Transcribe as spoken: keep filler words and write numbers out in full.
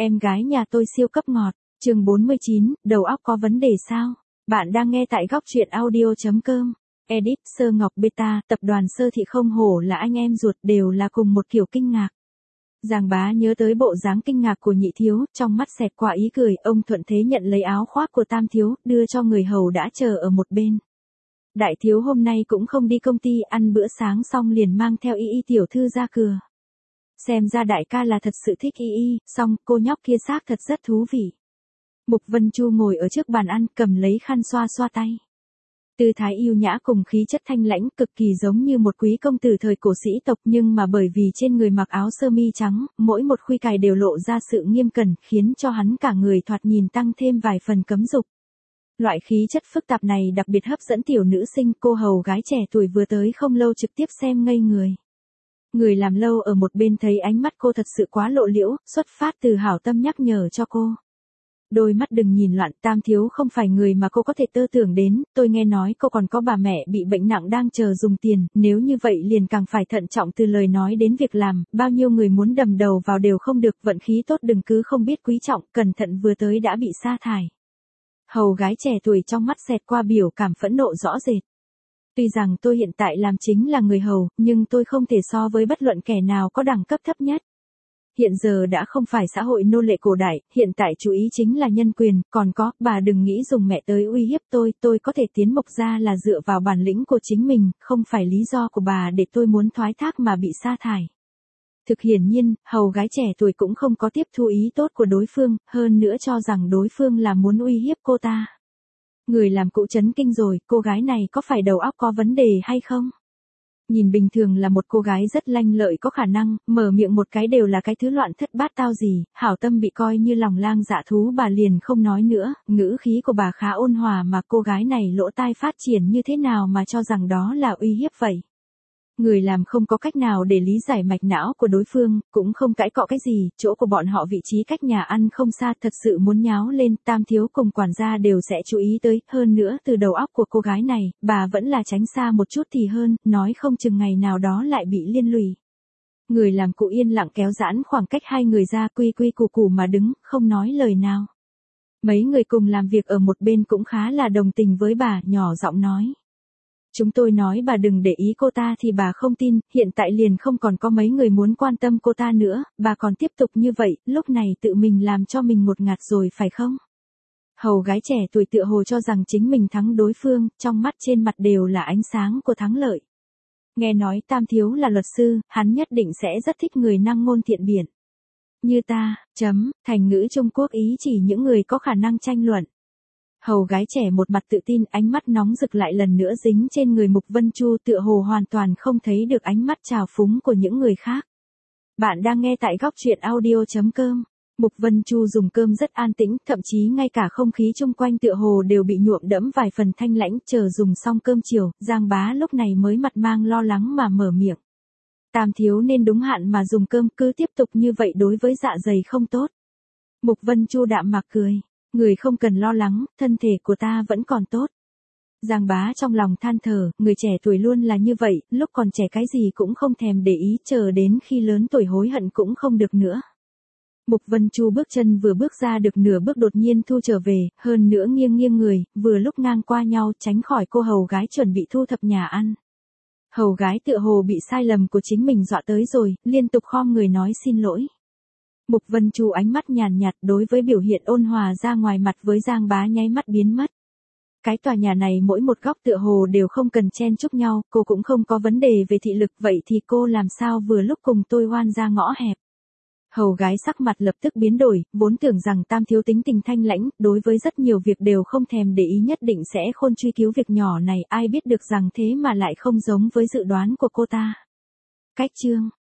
Em gái nhà tôi siêu cấp ngọt. Chương bốn mươi chín, đầu óc có vấn đề sao? Bạn đang nghe tại góc truyện audio chấm com. Edit, Sơ Ngọc Beta, tập đoàn Sơ Thị không hổ là anh em ruột, đều là cùng một kiểu kinh ngạc. Giang Bá nhớ tới bộ dáng kinh ngạc của nhị thiếu, trong mắt xẹt qua ý cười, ông thuận thế nhận lấy áo khoác của tam thiếu, đưa cho người hầu đã chờ ở một bên. Đại thiếu hôm nay cũng không đi công ty, ăn bữa sáng xong liền mang theo y y tiểu thư ra cửa. Xem ra đại ca là thật sự thích y y, xong cô nhóc kia xác thật rất thú vị. Mục Vân Chu ngồi ở trước bàn ăn, cầm lấy khăn xoa xoa tay. Tư thái yêu nhã cùng khí chất thanh lãnh, cực kỳ giống như một quý công tử thời cổ sĩ tộc, nhưng mà bởi vì trên người mặc áo sơ mi trắng, mỗi một khuy cài đều lộ ra sự nghiêm cẩn, khiến cho hắn cả người thoạt nhìn tăng thêm vài phần cấm dục. Loại khí chất phức tạp này đặc biệt hấp dẫn tiểu nữ sinh, cô hầu gái trẻ tuổi vừa tới không lâu trực tiếp xem ngây người. Người làm lâu ở một bên thấy ánh mắt cô thật sự quá lộ liễu, xuất phát từ hảo tâm nhắc nhở cho cô. Đôi mắt đừng nhìn loạn, tam thiếu không phải người mà cô có thể tơ tưởng đến, tôi nghe nói cô còn có bà mẹ bị bệnh nặng đang chờ dùng tiền, nếu như vậy liền càng phải thận trọng từ lời nói đến việc làm, bao nhiêu người muốn đầm đầu vào đều không được, vận khí tốt đừng cứ không biết quý trọng, cẩn thận vừa tới đã bị sa thải. Hầu gái trẻ tuổi trong mắt xẹt qua biểu cảm phẫn nộ rõ rệt. Tuy rằng tôi hiện tại làm chính là người hầu, nhưng tôi không thể so với bất luận kẻ nào có đẳng cấp thấp nhất. Hiện giờ đã không phải xã hội nô lệ cổ đại, hiện tại chú ý chính là nhân quyền, còn có, bà đừng nghĩ dùng mẹ tới uy hiếp tôi, tôi có thể tiến Mộc gia là dựa vào bản lĩnh của chính mình, không phải lý do của bà để tôi muốn thoái thác mà bị sa thải. Thực hiển nhiên, hầu gái trẻ tuổi cũng không có tiếp thu ý tốt của đối phương, hơn nữa cho rằng đối phương là muốn uy hiếp cô ta. Người làm cụ chấn kinh rồi, cô gái này có phải đầu óc có vấn đề hay không? Nhìn bình thường là một cô gái rất lanh lợi có khả năng, mở miệng một cái đều là cái thứ loạn thất bát tao gì, hảo tâm bị coi như lòng lang dạ thú, bà liền không nói nữa, ngữ khí của bà khá ôn hòa mà cô gái này lỗ tai phát triển như thế nào mà cho rằng đó là uy hiếp vậy. Người làm không có cách nào để lý giải mạch não của đối phương, cũng không cãi cọ cái gì, chỗ của bọn họ vị trí cách nhà ăn không xa, thật sự muốn nháo lên, tam thiếu cùng quản gia đều sẽ chú ý tới, hơn nữa từ đầu óc của cô gái này, bà vẫn là tránh xa một chút thì hơn, nói không chừng ngày nào đó lại bị liên lụy. Người làm cụ yên lặng kéo giãn khoảng cách hai người ra, quy quy củ củ mà đứng, không nói lời nào. Mấy người cùng làm việc ở một bên cũng khá là đồng tình với bà, nhỏ giọng nói. Chúng tôi nói bà đừng để ý cô ta thì bà không tin, hiện tại liền không còn có mấy người muốn quan tâm cô ta nữa, bà còn tiếp tục như vậy, lúc này tự mình làm cho mình một ngạt rồi phải không? Hầu gái trẻ tuổi tựa hồ cho rằng chính mình thắng đối phương, trong mắt trên mặt đều là ánh sáng của thắng lợi. Nghe nói tam thiếu là luật sư, hắn nhất định sẽ rất thích người năng ngôn thiện biện. Như ta, chấm, thành ngữ Trung Quốc ý chỉ những người có khả năng tranh luận. Hầu gái trẻ một mặt tự tin, ánh mắt nóng rực lại lần nữa dính trên người Mục Vân Chu, tựa hồ hoàn toàn không thấy được ánh mắt trào phúng của những người khác. Bạn đang nghe tại góc truyện audio chấm com. Mục Vân Chu dùng cơm rất an tĩnh, thậm chí ngay cả không khí chung quanh tựa hồ đều bị nhuộm đẫm vài phần thanh lãnh, chờ dùng xong cơm chiều, Giang Bá lúc này mới mặt mang lo lắng mà mở miệng. Tam thiếu nên đúng hạn mà dùng cơm, cứ tiếp tục như vậy đối với dạ dày không tốt. Mục Vân Chu đạm mạc cười. Người không cần lo lắng, thân thể của ta vẫn còn tốt. Giang Bá trong lòng than thở, người trẻ tuổi luôn là như vậy, lúc còn trẻ cái gì cũng không thèm để ý, chờ đến khi lớn tuổi hối hận cũng không được nữa. Mục Vân Chu bước chân vừa bước ra được nửa bước đột nhiên thu trở về, hơn nữa nghiêng nghiêng người, vừa lúc ngang qua nhau tránh khỏi cô hầu gái chuẩn bị thu thập nhà ăn. Hầu gái tựa hồ bị sai lầm của chính mình dọa tới rồi, liên tục khom người nói xin lỗi. Mục Vân Chu ánh mắt nhàn nhạt đối với biểu hiện ôn hòa ra ngoài mặt với Giang Bá nháy mắt biến mất. Cái tòa nhà này mỗi một góc tựa hồ đều không cần chen chúc nhau, cô cũng không có vấn đề về thị lực, vậy thì cô làm sao vừa lúc cùng tôi oan ra ngõ hẹp. Hầu gái sắc mặt lập tức biến đổi, vốn tưởng rằng tam thiếu tính tình thanh lãnh, đối với rất nhiều việc đều không thèm để ý, nhất định sẽ khôn truy cứu việc nhỏ này, ai biết được rằng thế mà lại không giống với dự đoán của cô ta. Cách chương